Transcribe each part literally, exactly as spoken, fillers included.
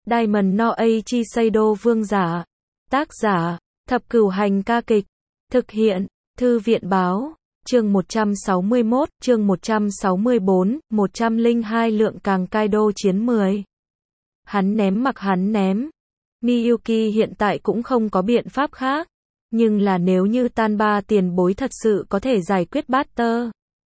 Diamond no Eiichi Seido vương giả. Tác giả, Thập Cửu Hành ca kịch. Thực hiện, Thư viện báo. Chương một trăm sáu mươi mốt, chương một trăm sáu mươi bốn, một trăm lẻ hai lượng càng Kaido chiến mười. Hắn ném mặc hắn ném. Miyuki hiện tại cũng không có biện pháp khác. Nhưng là nếu như Tanba tiền bối thật sự có thể giải quyết Butter,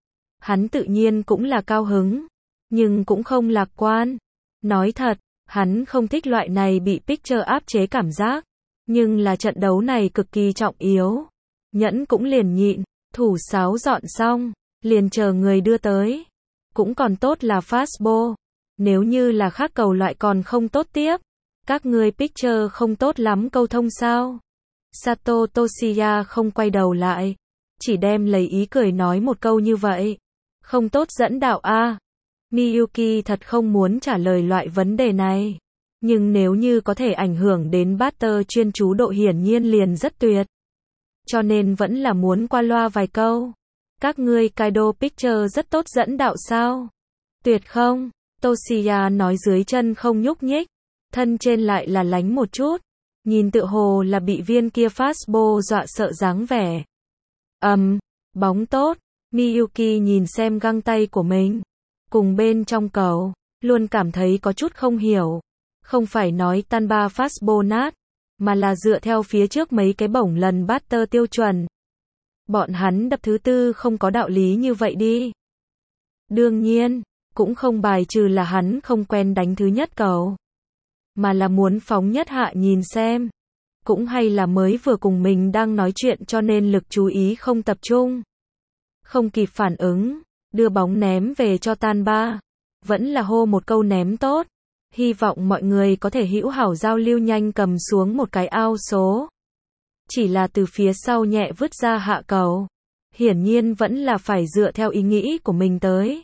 hắn tự nhiên cũng là cao hứng. Nhưng cũng không lạc quan. Nói thật, hắn không thích loại này bị Picture áp chế cảm giác. Nhưng là trận đấu này cực kỳ trọng yếu. Nhẫn cũng liền nhịn, thủ sáo dọn xong, liền chờ người đưa tới. Cũng còn tốt là fastball. Nếu như là khác cầu loại còn không tốt tiếp. Các ngươi Picture không tốt lắm câu thông sao? Sato Toshiya không quay đầu lại. Chỉ đem lấy ý cười nói một câu như vậy. Không tốt dẫn đạo a. Miyuki thật không muốn trả lời loại vấn đề này. Nhưng nếu như có thể ảnh hưởng đến Butter chuyên chú độ hiển nhiên liền rất tuyệt. Cho nên vẫn là muốn qua loa vài câu. Các ngươi Kaido Picture rất tốt dẫn đạo sao? Tuyệt không? Toshiya nói dưới chân không nhúc nhích. Thân trên lại là lánh một chút. Nhìn tựa hồ là bị viên kia fastball dọa sợ dáng vẻ. Ầm, um, bóng tốt. Miyuki nhìn xem găng tay của mình. Cùng bên trong cầu. Luôn cảm thấy có chút không hiểu. Không phải nói Tanba fastball nát. Mà là dựa theo phía trước mấy cái bổng lần Butter tiêu chuẩn. Bọn hắn đập thứ tư không có đạo lý như vậy đi. Đương nhiên, cũng không bài trừ là hắn không quen đánh thứ nhất cầu. Mà là muốn phóng nhất hạ nhìn xem. Cũng hay là mới vừa cùng mình đang nói chuyện cho nên lực chú ý không tập trung. Không kịp phản ứng, đưa bóng ném về cho Tanba. Vẫn là hô một câu ném tốt. Hy vọng mọi người có thể hữu hảo giao lưu nhanh cầm xuống một cái ao số. Chỉ là từ phía sau nhẹ vứt ra hạ cầu. Hiển nhiên vẫn là phải dựa theo ý nghĩ của mình tới.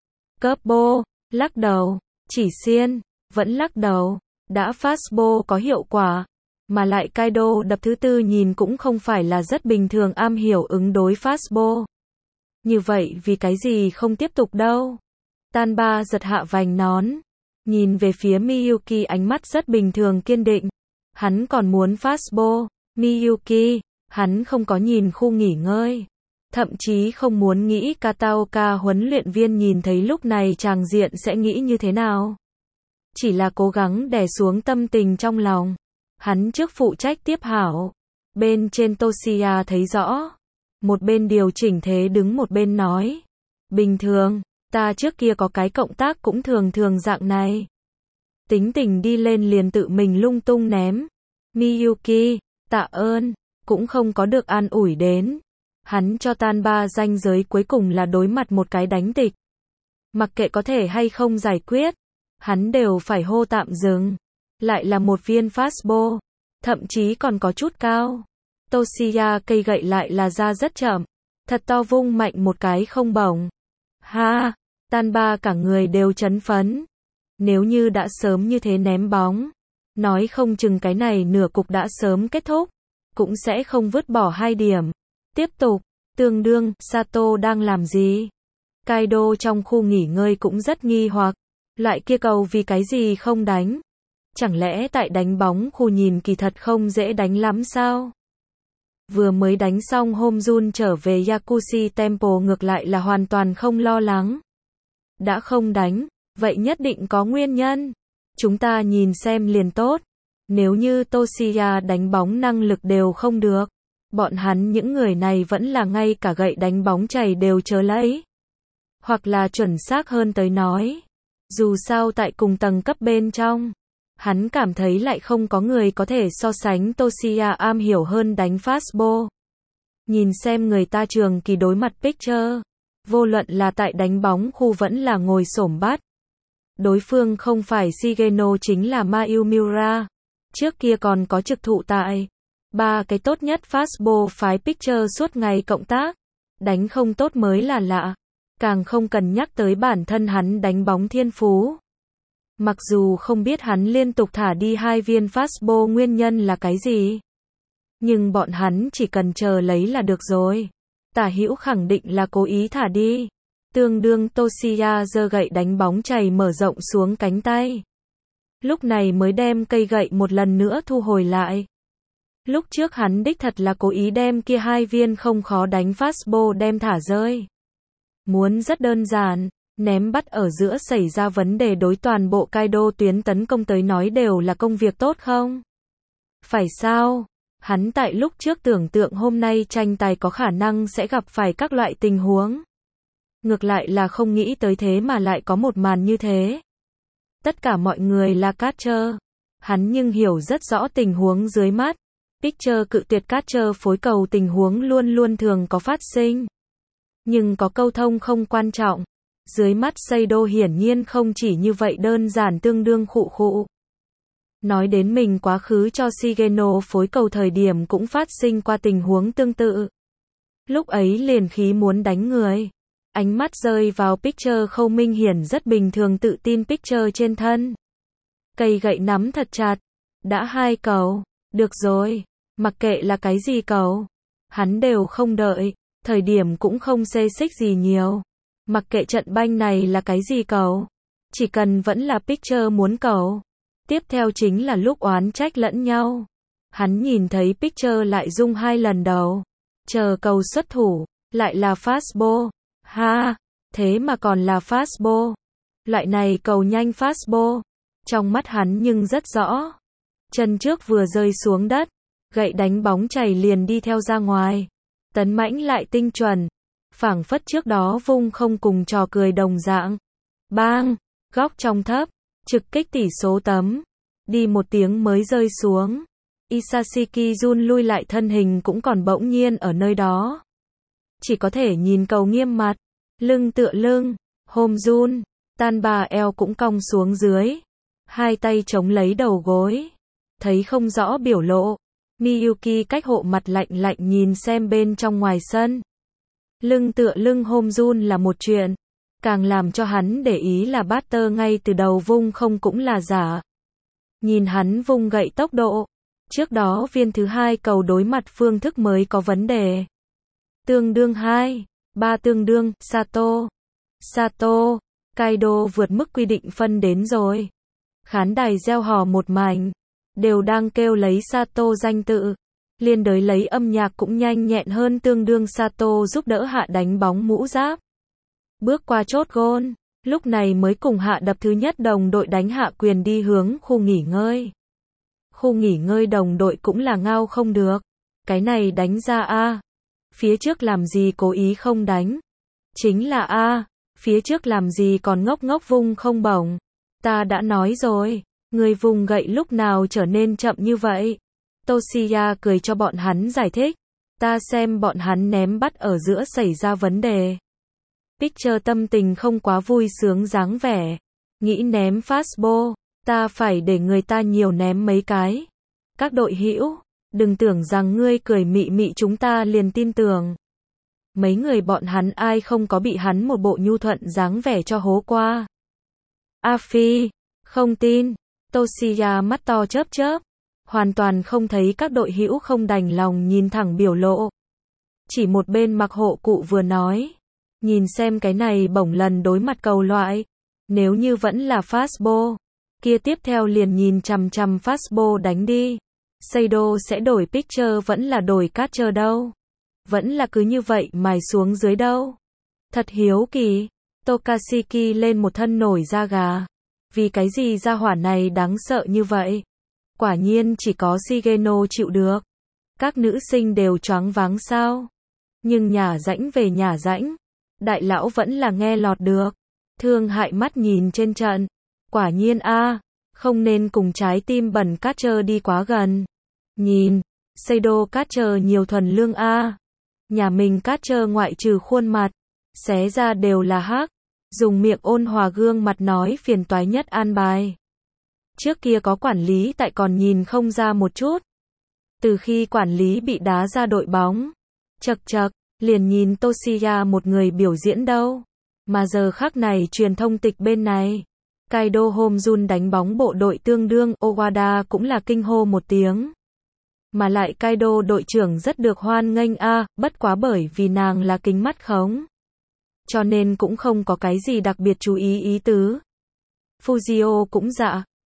Couple, lắc đầu, chỉ xiên, vẫn lắc đầu. Đã fastball có hiệu quả. Mà lại Kaido đập thứ tư nhìn cũng không phải là rất bình thường am hiểu ứng đối fastball. Như vậy vì cái gì không tiếp tục đâu. Tanba giật hạ vành nón. Nhìn về phía Miyuki ánh mắt rất bình thường kiên định. Hắn còn muốn fastball. Miyuki, hắn không có nhìn khu nghỉ ngơi. Thậm chí không muốn nghĩ Kataoka huấn luyện viên nhìn thấy lúc này tràng diện sẽ nghĩ như thế nào. Chỉ là cố gắng đè xuống tâm tình trong lòng. Hắn trước phụ trách tiếp hảo. Bên trên Toshiya thấy rõ. Một bên điều chỉnh thế đứng một bên nói. Bình thường, ta trước kia có cái cộng tác cũng thường thường dạng này. Tính tình đi lên liền tự mình lung tung ném. Miyuki, tạ ơn, cũng không có được an ủi đến. Hắn cho Tanba ranh giới cuối cùng là đối mặt một cái đánh tịch. Mặc kệ có thể hay không giải quyết. Hắn đều phải hô tạm dừng. Lại là một viên fastball. Thậm chí còn có chút cao. Toshiya cây gậy lại là ra rất chậm. Thật to vung mạnh một cái không bổng. Ha, Tanba cả người đều chấn phấn. Nếu như đã sớm như thế ném bóng. Nói không chừng cái này nửa cục đã sớm kết thúc. Cũng sẽ không vứt bỏ hai điểm. Tiếp tục, tương đương, Sato đang làm gì? Kaido trong khu nghỉ ngơi cũng rất nghi hoặc. Loại kia cầu vì cái gì không đánh? Chẳng lẽ tại đánh bóng khu nhìn kỳ thật không dễ đánh lắm sao? Vừa mới đánh xong Homjun trở về Yakushi Temple ngược lại là hoàn toàn không lo lắng. Đã không đánh, vậy nhất định có nguyên nhân. Chúng ta nhìn xem liền tốt. Nếu như Toshiya đánh bóng năng lực đều không được. Bọn hắn những người này vẫn là ngay cả gậy đánh bóng chày đều chớ lấy. Hoặc là chuẩn xác hơn tới nói. Dù sao tại cùng tầng cấp bên trong. Hắn cảm thấy lại không có người có thể so sánh Toshiya am hiểu hơn đánh fastball. Nhìn xem người ta trường kỳ đối mặt Picture. Vô luận là tại đánh bóng khu vẫn là ngồi xổm bắt. Đối phương không phải Shigeno chính là Mayu Miura. Trước kia còn có trực thụ tại. Ba cái tốt nhất fastball phái Picture suốt ngày cộng tác. Đánh không tốt mới là lạ. Càng không cần nhắc tới bản thân hắn đánh bóng thiên phú. Mặc dù không biết hắn liên tục thả đi hai viên fastball nguyên nhân là cái gì. Nhưng bọn hắn chỉ cần chờ lấy là được rồi. Tả hữu khẳng định là cố ý thả đi. Tương đương Toshiya giơ gậy đánh bóng chày mở rộng xuống cánh tay. lúc này mới đem cây gậy một lần nữa thu hồi lại. Lúc trước hắn đích thật là cố ý đem kia hai viên không khó đánh fastball đem thả rơi. Muốn rất đơn giản, ném bắt ở giữa xảy ra vấn đề đối toàn bộ Kaido tuyến tấn công tới nói đều là công việc tốt không? Phải sao? Hắn tại lúc trước tưởng tượng hôm nay tranh tài có khả năng sẽ gặp phải các loại tình huống. Ngược lại là không nghĩ tới thế mà lại có một màn như thế. Tất cả mọi người là catcher. Hắn nhưng hiểu rất rõ tình huống dưới mắt. Pitcher cự tuyệt catcher phối cầu tình huống luôn luôn thường có phát sinh. Nhưng có câu thông không quan trọng. Dưới mắt Seido hiển nhiên không chỉ như vậy đơn giản tương đương khụ khụ. Nói đến mình quá khứ cho Shigeno phối cầu thời điểm cũng phát sinh qua tình huống tương tự. Lúc ấy liền khí muốn đánh người. Ánh mắt rơi vào Pitcher Khâu Minh Hiển rất bình thường tự tin Pitcher trên thân. Cây gậy nắm thật chặt. Đã hai cầu. Được rồi. Mặc kệ là cái gì cầu. Hắn đều không đợi. Thời điểm cũng không xê xích gì nhiều. Mặc kệ trận banh này là cái gì cầu. Chỉ cần vẫn là Pitcher muốn cầu. Tiếp theo chính là lúc oán trách lẫn nhau. Hắn nhìn thấy Pitcher lại rung hai lần đầu. Chờ cầu xuất thủ. Lại là fastball. Ha, thế mà còn là fastball. Loại này cầu nhanh fastball. Trong mắt hắn nhưng rất rõ. Chân trước vừa rơi xuống đất. Gậy đánh bóng chảy liền đi theo ra ngoài. Tấn mãnh lại tinh chuẩn. Phảng phất trước đó vung không cùng trò cười đồng dạng. Bang, góc trong thấp. Trực kích tỷ số tấm. Đi một tiếng mới rơi xuống. Isashiki Jun lui lại thân hình cũng còn bỗng nhiên ở nơi đó. Chỉ có thể nhìn cầu nghiêm mặt. Lưng tựa lưng. Home Jun. Tan bà eo cũng cong xuống dưới. Hai tay chống lấy đầu gối. Thấy không rõ biểu lộ. Miyuki cách hộ mặt lạnh lạnh nhìn xem bên trong ngoài sân. Lưng tựa lưng Home Jun là một chuyện. Càng làm cho hắn để ý là batter ngay từ đầu vung không cũng là giả. Nhìn hắn vung gậy tốc độ. Trước đó viên thứ hai cầu đối mặt phương thức mới có vấn đề. Tương đương hai, ba tương đương, Sato. Sato, Kaido vượt mức quy định phân đến rồi. Khán đài reo hò một mảnh. Đều đang kêu lấy Sato danh tự. Liên đới lấy âm nhạc cũng nhanh nhẹn hơn tương đương Sato giúp đỡ hạ đánh bóng mũ giáp. Bước qua chốt gôn. Lúc này mới cùng hạ đập thứ nhất đồng đội đánh hạ quyền đi hướng khu nghỉ ngơi. Khu nghỉ ngơi đồng đội cũng là ngao không được. Cái này đánh ra A. Phía trước làm gì cố ý không đánh. Chính là A. Phía trước làm gì còn ngốc ngốc vung không bổng. Ta đã nói rồi. Người vùng gậy lúc nào trở nên chậm như vậy. Toshiya cười cho bọn hắn giải thích. Ta xem bọn hắn ném bắt ở giữa xảy ra vấn đề. Pitcher tâm tình không quá vui sướng dáng vẻ. Nghĩ ném fastball. Ta phải để người ta nhiều ném mấy cái. Các đội hữu, đừng tưởng rằng ngươi cười mị mị chúng ta liền tin tưởng. Mấy người bọn hắn ai không có bị hắn một bộ nhu thuận dáng vẻ cho hố qua. Afi, không tin. Toshiya mắt to chớp chớp. Hoàn toàn không thấy các đội hữu không đành lòng nhìn thẳng biểu lộ. Chỉ một bên mặc hộ cụ vừa nói. Nhìn xem cái này bổng lần đối mặt cầu loại. Nếu như vẫn là fastball. Kia tiếp theo liền nhìn chằm chằm fastball đánh đi. Seido sẽ đổi pitcher vẫn là đổi catcher đâu. Vẫn là cứ như vậy mài xuống dưới đâu. Thật hiếu kỳ. Tokashiki lên một thân nổi da gà. Vì cái gì gia hỏa này đáng sợ như vậy? Quả nhiên chỉ có Shigeno chịu được. Các nữ sinh đều choáng váng sao? Nhưng nhả rãnh về nhả rãnh. Đại lão vẫn là nghe lọt được. Thương hại mắt nhìn trên trận. Quả nhiên a, không nên cùng trái tim bẩn catcher đi quá gần. Nhìn, Seido catcher nhiều thuần lương a. Nhà mình catcher ngoại trừ khuôn mặt, xé ra đều là hắc. Dùng miệng ôn hòa gương mặt nói phiền toái nhất an bài. Trước kia có quản lý tại còn nhìn không ra một chút. Từ khi quản lý bị đá ra đội bóng, chật chật, liền nhìn Toshiya một người biểu diễn đâu. Mà giờ khắc này truyền thông tịch bên này. Kaido Home Jun đánh bóng bộ đội tương đương, Owada cũng là kinh hô một tiếng. Mà lại Kaido đội trưởng rất được hoan nghênh a, à, bất quá bởi vì nàng là kính mắt khống. Cho nên cũng không có cái gì đặc biệt chú ý ý tứ. Fujio cũng dạ.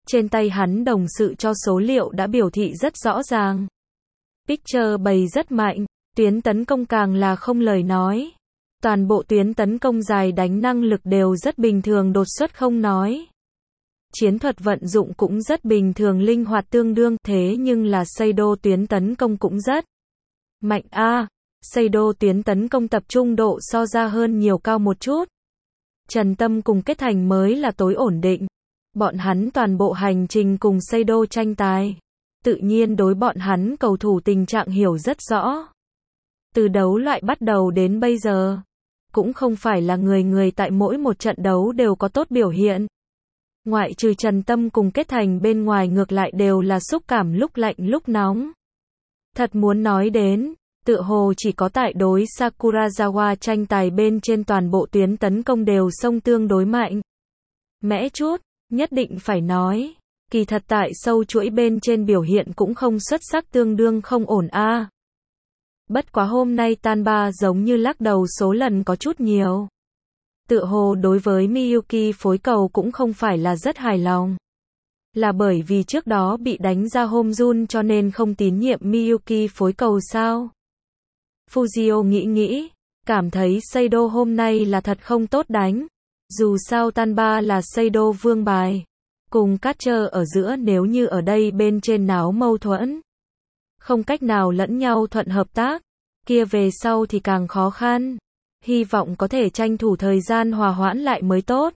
Trên tay hắn đồng sự cho số liệu đã biểu thị rất rõ ràng. Picture bày rất mạnh, tuyến tấn công càng là không lời nói. Toàn bộ tuyến tấn công dài đánh năng lực đều rất bình thường đột xuất không nói. Chiến thuật vận dụng cũng rất bình thường linh hoạt tương đương, thế nhưng là Seido tuyến tấn công cũng rất mạnh a. À, Seido tuyến tấn công tập trung độ so ra hơn nhiều cao một chút. Trần Tâm cùng Kết Thành mới là tối ổn định. Bọn hắn toàn bộ hành trình cùng Seido tranh tài. Tự nhiên đối bọn hắn cầu thủ tình trạng hiểu rất rõ. Từ đấu loại bắt đầu đến bây giờ, cũng không phải là người người tại mỗi một trận đấu đều có tốt biểu hiện. Ngoại trừ Trần Tâm cùng Kết Thành bên ngoài ngược lại đều là xúc cảm lúc lạnh lúc nóng. Thật muốn nói đến, tựa hồ chỉ có tại đối Sakurazawa tranh tài bên trên toàn bộ tuyến tấn công đều xông tương đối mạnh. Mẽ chút, nhất định phải nói, kỳ thật tại sâu chuỗi bên trên biểu hiện cũng không xuất sắc tương đương không ổn a. À. Bất quá hôm nay Tanba giống như lắc đầu số lần có chút nhiều. Tựa hồ đối với Miyuki phối cầu cũng không phải là rất hài lòng. Là bởi vì trước đó bị đánh ra home run cho nên không tín nhiệm Miyuki phối cầu sao? Fujio nghĩ nghĩ, cảm thấy Seido hôm nay là thật không tốt đánh. Dù sao Tanba là Seido vương bài. Cùng Catcher ở giữa nếu như ở đây bên trên náo mâu thuẫn. Không cách nào lẫn nhau thuận hợp tác. Kia về sau thì càng khó khăn. Hy vọng có thể tranh thủ thời gian hòa hoãn lại mới tốt.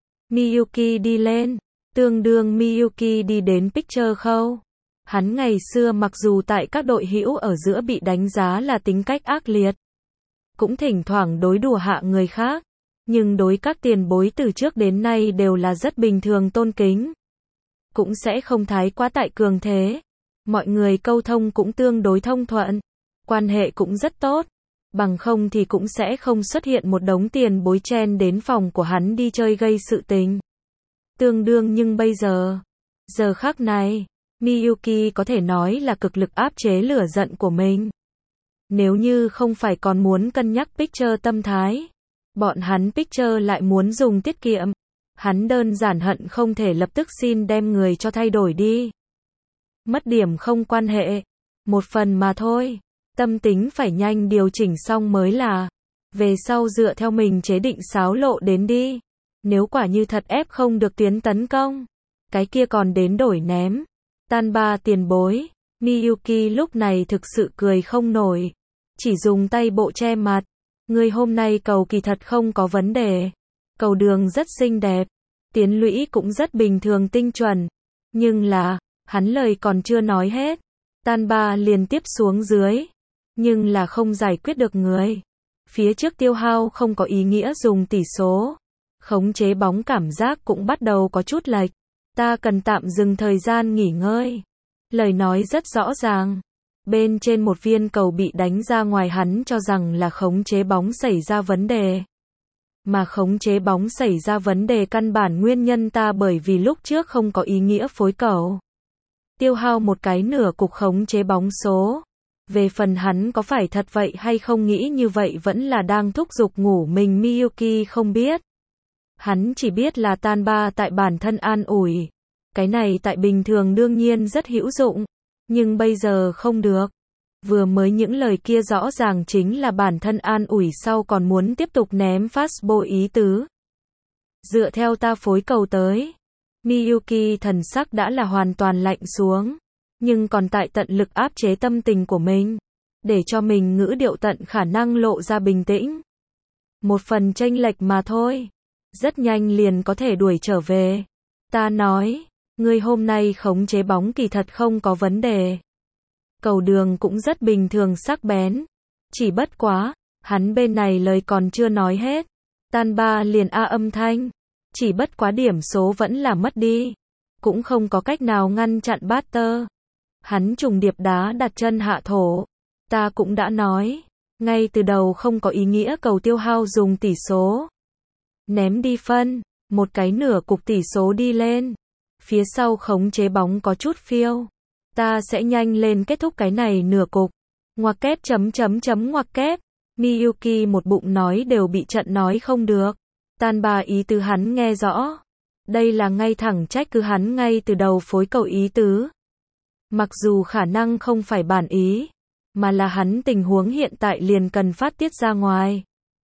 Miyuki đi lên. Tương đương Miyuki đi đến Picture khâu. Hắn ngày xưa mặc dù tại các đội hữu ở giữa bị đánh giá là tính cách ác liệt. Cũng thỉnh thoảng đối đùa hạ người khác. Nhưng đối các tiền bối từ trước đến nay đều là rất bình thường tôn kính. Cũng sẽ không thái quá tại cường thế. Mọi người câu thông cũng tương đối thông thuận. Quan hệ cũng rất tốt. Bằng không thì cũng sẽ không xuất hiện một đống tiền bối chen đến phòng của hắn đi chơi gây sự tình. Tương đương nhưng bây giờ, giờ khắc này, Miyuki có thể nói là cực lực áp chế lửa giận của mình. Nếu như không phải còn muốn cân nhắc Picture tâm thái, bọn hắn Picture lại muốn dùng tiết kiệm. Hắn đơn giản hận không thể lập tức xin đem người cho thay đổi đi. Mất điểm không quan hệ, một phần mà thôi. Tâm tính phải nhanh điều chỉnh xong mới là. Về sau dựa theo mình chế định xáo lộ đến đi. Nếu quả như thật ép không được tuyến tấn công, cái kia còn đến đổi ném. Tanba tiền bối, Miyuki lúc này thực sự cười không nổi. Chỉ dùng tay bộ che mặt. Người hôm nay cầu kỳ thật không có vấn đề. Cầu đường rất xinh đẹp. Tiến lũy cũng rất bình thường tinh chuẩn. Nhưng là, hắn lời còn chưa nói hết. Tanba liền tiếp xuống dưới. Nhưng là không giải quyết được người. Phía trước tiêu hao không có ý nghĩa dùng tỷ số. Khống chế bóng cảm giác cũng bắt đầu có chút lệch. Ta cần tạm dừng thời gian nghỉ ngơi. Lời nói rất rõ ràng. Bên trên một viên cầu bị đánh ra ngoài hắn cho rằng là khống chế bóng xảy ra vấn đề. Mà khống chế bóng xảy ra vấn đề căn bản nguyên nhân ta bởi vì lúc trước không có ý nghĩa phối cầu. Tiêu hao một cái nửa cục khống chế bóng số. Về phần hắn có phải thật vậy hay không nghĩ như vậy vẫn là đang thúc giục ngủ mình Miyuki không biết. Hắn chỉ biết là Tanba tại bản thân an ủi. Cái này tại bình thường đương nhiên rất hữu dụng. Nhưng bây giờ không được. Vừa mới những lời kia rõ ràng chính là bản thân an ủi sau còn muốn tiếp tục ném fastball ý tứ. Dựa theo ta phối cầu tới. Miyuki thần sắc đã là hoàn toàn lạnh xuống. Nhưng còn tại tận lực áp chế tâm tình của mình. Để cho mình ngữ điệu tận khả năng lộ ra bình tĩnh. Một phần chênh lệch mà thôi. Rất nhanh liền có thể đuổi trở về. Ta nói, ngươi hôm nay khống chế bóng kỳ thật không có vấn đề. Cầu đường cũng rất bình thường sắc bén. Chỉ bất quá, hắn bên này lời còn chưa nói hết. Tanba liền a âm thanh. Chỉ bất quá điểm số vẫn là mất đi. Cũng không có cách nào ngăn chặn batter. Hắn trùng điệp đá đặt chân hạ thổ. Ta cũng đã nói. Ngay từ đầu không có ý nghĩa cầu tiêu hao dùng tỷ số. Ném đi phân. Một cái nửa cục tỷ số đi lên. Phía sau khống chế bóng có chút phiêu. Ta sẽ nhanh lên kết thúc cái này nửa cục. Ngoặc kép chấm chấm chấm ngoặc kép. Miyuki một bụng nói đều bị trận nói không được. Tanba ý tứ hắn nghe rõ. Đây là ngay thẳng trách cứ hắn ngay từ đầu phối cầu ý tứ. Mặc dù khả năng không phải bản ý, mà là hắn tình huống hiện tại liền cần phát tiết ra ngoài.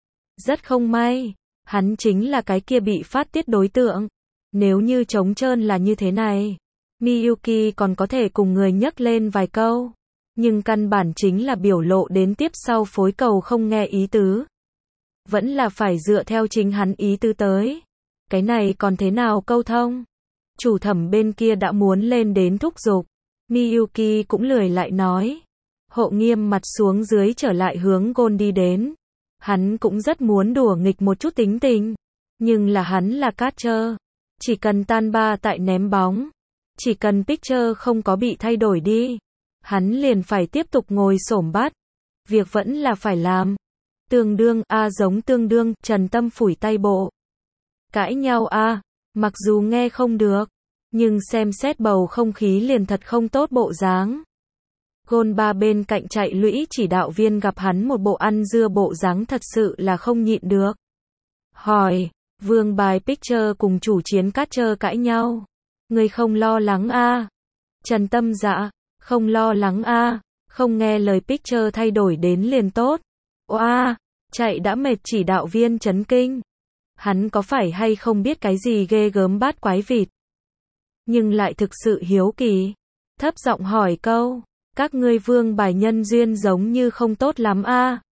Rất không may, hắn chính là cái kia bị phát tiết đối tượng. Nếu như trống trơn là như thế này, Miyuki còn có thể cùng người nhắc lên vài câu. Nhưng căn bản chính là biểu lộ đến tiếp sau phối cầu không nghe ý tứ. Vẫn là phải dựa theo chính hắn ý tứ tới. Cái này còn thế nào câu thông? Chủ thẩm bên kia đã muốn lên đến thúc giục. Miyuki cũng lười lại nói. Hộ nghiêm mặt xuống dưới trở lại hướng Gon đi đến. Hắn cũng rất muốn đùa nghịch một chút tính tình. Nhưng là hắn là catcher. Chỉ cần tan ba tại ném bóng. Chỉ cần pitcher không có bị thay đổi đi. Hắn liền phải tiếp tục ngồi xổm bắt. Việc vẫn là phải làm. Tương đương, a à, giống tương đương, Trần Tâm phủi tay bộ. Cãi nhau a à, mặc dù nghe không được. Nhưng xem xét bầu không khí liền thật không tốt bộ dáng. Gon ba bên cạnh chạy lũy chỉ đạo viên gặp hắn một bộ ăn dưa bộ dáng thật sự là không nhịn được. Hỏi, vương bài pitcher cùng chủ chiến catcher cãi nhau. Người không lo lắng a à? Trần Tâm dạ, không lo lắng a à? Không nghe lời pitcher thay đổi đến liền tốt. Oa, chạy đã mệt chỉ đạo viên chấn kinh. Hắn có phải hay không biết cái gì ghê gớm bát quái vịt. Nhưng lại thực sự hiếu kỳ. Thấp giọng hỏi câu. Các ngươi vương bài nhân duyên giống như không tốt lắm a à?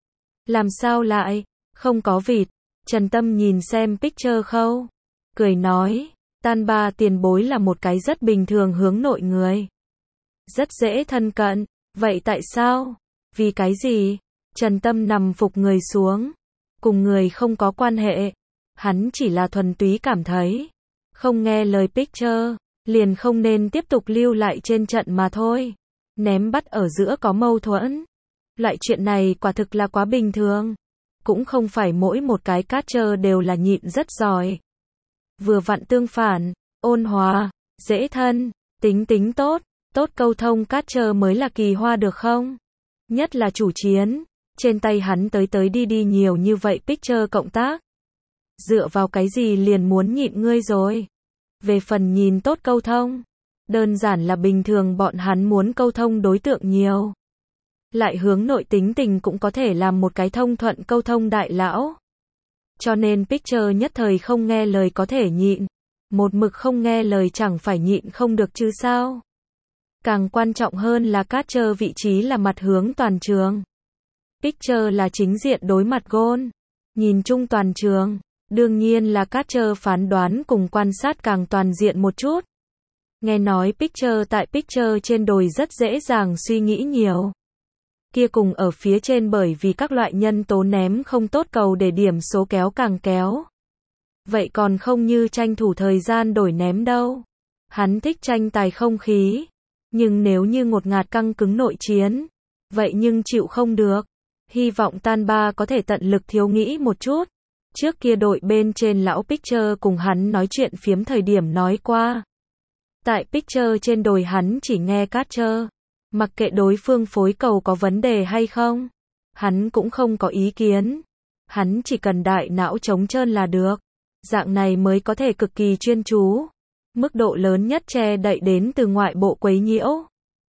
Làm sao lại? Không có vịt. Trần Tâm nhìn xem picture khâu. Cười nói. Tan ba tiền bối là một cái rất bình thường hướng nội người. Rất dễ thân cận. Vậy tại sao? Vì cái gì? Trần Tâm nằm phục người xuống. Cùng người không có quan hệ. Hắn chỉ là thuần túy cảm thấy. Không nghe lời picture. Liền không nên tiếp tục lưu lại trên trận mà thôi. Ném bắt ở giữa có mâu thuẫn. Loại chuyện này quả thực là quá bình thường. Cũng không phải mỗi một cái catcher đều là nhịn rất giỏi. Vừa vặn tương phản, ôn hòa, dễ thân, tính tính tốt, tốt câu thông catcher mới là kỳ hoa được không? Nhất là chủ chiến, trên tay hắn tới tới đi đi nhiều như vậy pitcher cộng tác. Dựa vào cái gì liền muốn nhịn ngươi rồi? Về phần nhìn tốt câu thông, đơn giản là bình thường bọn hắn muốn câu thông đối tượng nhiều. Lại hướng nội tính tình cũng có thể làm một cái thông thuận câu thông đại lão. Cho nên pitcher nhất thời không nghe lời có thể nhịn. Một mực không nghe lời chẳng phải nhịn không được chứ sao. Càng quan trọng hơn là catcher vị trí là mặt hướng toàn trường. Pitcher là chính diện đối mặt Gon. Nhìn chung toàn trường. Đương nhiên là catcher phán đoán cùng quan sát càng toàn diện một chút. Nghe nói pitcher tại pitcher trên đồi rất dễ dàng suy nghĩ nhiều. Kia cùng ở phía trên bởi vì các loại nhân tố ném không tốt cầu để điểm số kéo càng kéo. Vậy còn không như tranh thủ thời gian đổi ném đâu. Hắn thích tranh tài không khí. Nhưng nếu như ngột ngạt căng cứng nội chiến. Vậy nhưng chịu không được. Hy vọng tan ba có thể tận lực thiếu nghĩ một chút. Trước kia đội bên trên lão pitcher cùng hắn nói chuyện phiếm thời điểm nói qua. Tại pitcher trên đồi hắn chỉ nghe catcher. Mặc kệ đối phương phối cầu có vấn đề hay không. Hắn cũng không có ý kiến. Hắn chỉ cần đại não trống trơn là được. Dạng này mới có thể cực kỳ chuyên chú. Mức độ lớn nhất che đậy đến từ ngoại bộ quấy nhiễu.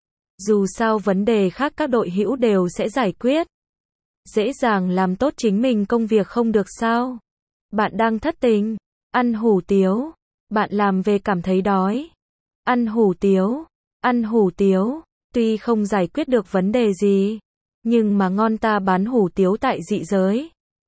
Dù sao vấn đề khác các đội hữu đều sẽ giải quyết. Dễ dàng làm tốt chính mình công việc không được sao. Bạn đang thất tình. Ăn hủ tiếu. Bạn làm về cảm thấy đói. Ăn hủ tiếu. Ăn hủ tiếu. Tuy không giải quyết được vấn đề gì. Nhưng mà ngon ta bán hủ tiếu tại dị giới.